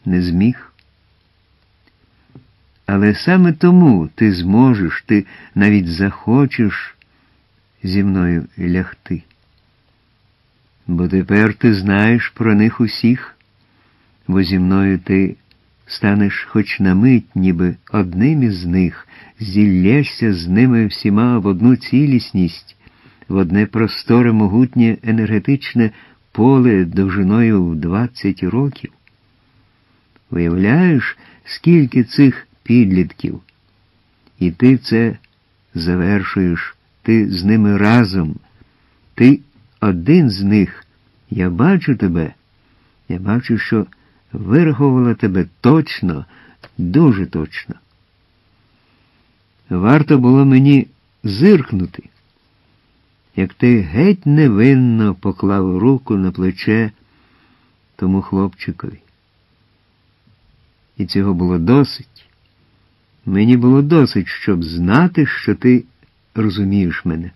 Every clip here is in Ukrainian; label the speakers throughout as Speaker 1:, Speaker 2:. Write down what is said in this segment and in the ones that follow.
Speaker 1: не зміг. Але саме тому ти зможеш, ти навіть захочеш зі мною лягти. Бо тепер ти знаєш про них усіх, бо зі мною ти станеш хоч на мить, ніби одним із них, зіллєшся з ними всіма в одну цілісність, в одне просторе могутнє енергетичне поле довжиною в 20 років. Уявляєш, скільки цих підлітків? І ти це завершуєш, ти з ними разом. Ти один з них. Я бачу тебе. Я бачу, що вирахувала тебе точно, дуже точно. Варто було мені зиркнути, як ти геть невинно поклав руку на плече тому хлопчикові. І цього було досить. Мені було досить, щоб знати, що ти розумієш мене.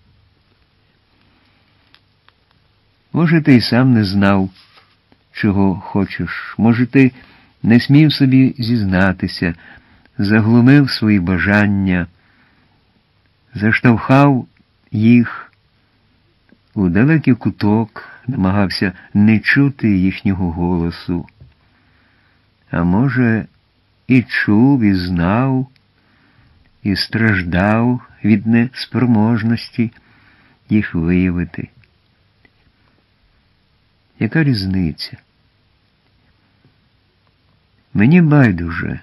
Speaker 1: Може, ти й сам не знав, чого хочеш. Може, ти не смів собі зізнатися, заглумив свої бажання, заштовхав їх у далекий куток, намагався не чути їхнього голосу. А може, і чув, і знав, і страждав від неспроможності їх виявити. Яка різниця? Мені байдуже.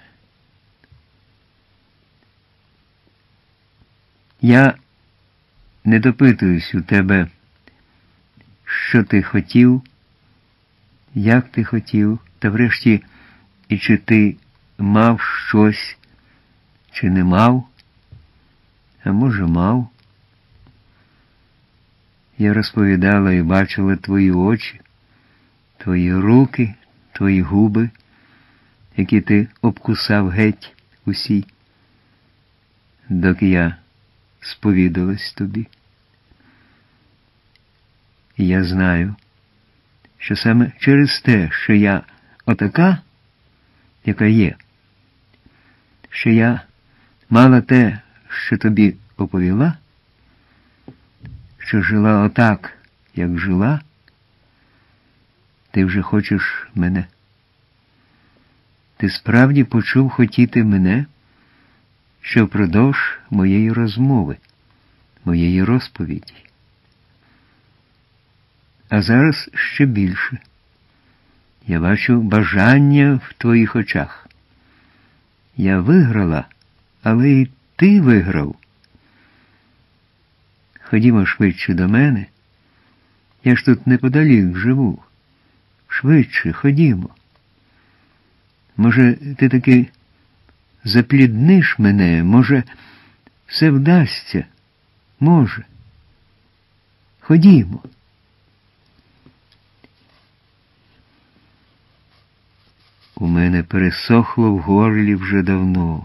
Speaker 1: Я не допитуюсь у тебе, що ти хотів, як ти хотів, та врешті, і чи ти мав щось, чи не мав, а може мав. Я розповідала і бачила твої очі, твої руки, твої губи, які ти обкусав геть усі, доки я сповідалась тобі. І я знаю, що саме через те, що я отака, яка є, що я мала те, що тобі оповіла, що жила отак, як жила, ти вже хочеш мене. Ти справді почув хотіти мене, що впродовж моєї розмови, моєї розповіді. А зараз ще більше. Я бачу бажання в твоїх очах. Я виграла, але і ти виграв. Ходімо швидше до мене. Я ж тут неподалік живу. Швидше, ходімо. Може, ти таки заплідниш мене, може, все вдасться, може. Ходімо. У мене пересохло в горлі вже давно.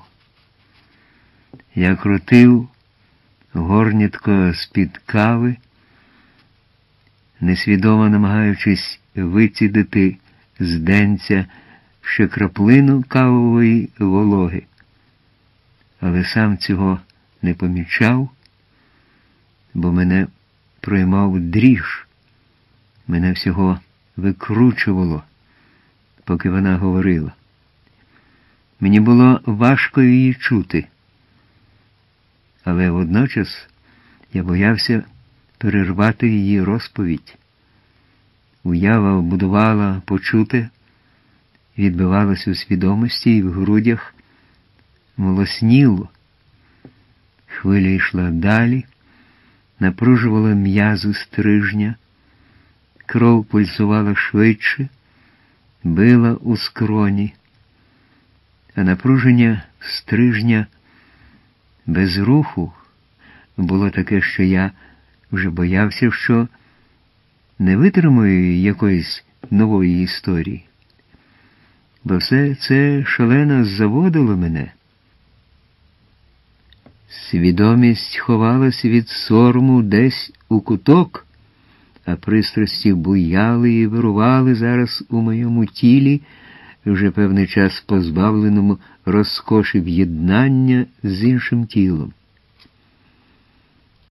Speaker 1: Я крутив горнятко з-під кави, несвідомо намагаючись вицідити з денця ще краплину кавової вологи. Але сам цього не помічав, бо мене проймав дріж, мене всього викручувало, поки вона говорила. Мені було важко її чути, але водночас я боявся перервати її розповідь. Уява будувала почуте, відбивалась у свідомості і в грудях молосніло. Хвиля йшла далі, напружувала м'язу стрижня, кров пульсувала швидше, била у скроні, а напруження стрижня без руху було таке, що я вже боявся, що не витримую якоїсь нової історії. Бо все це шалено заводило мене. Свідомість ховалась від сорому десь у куток, а пристрасті буяли і вирували зараз у моєму тілі, вже певний час позбавленому розкоші в'єднання з іншим тілом.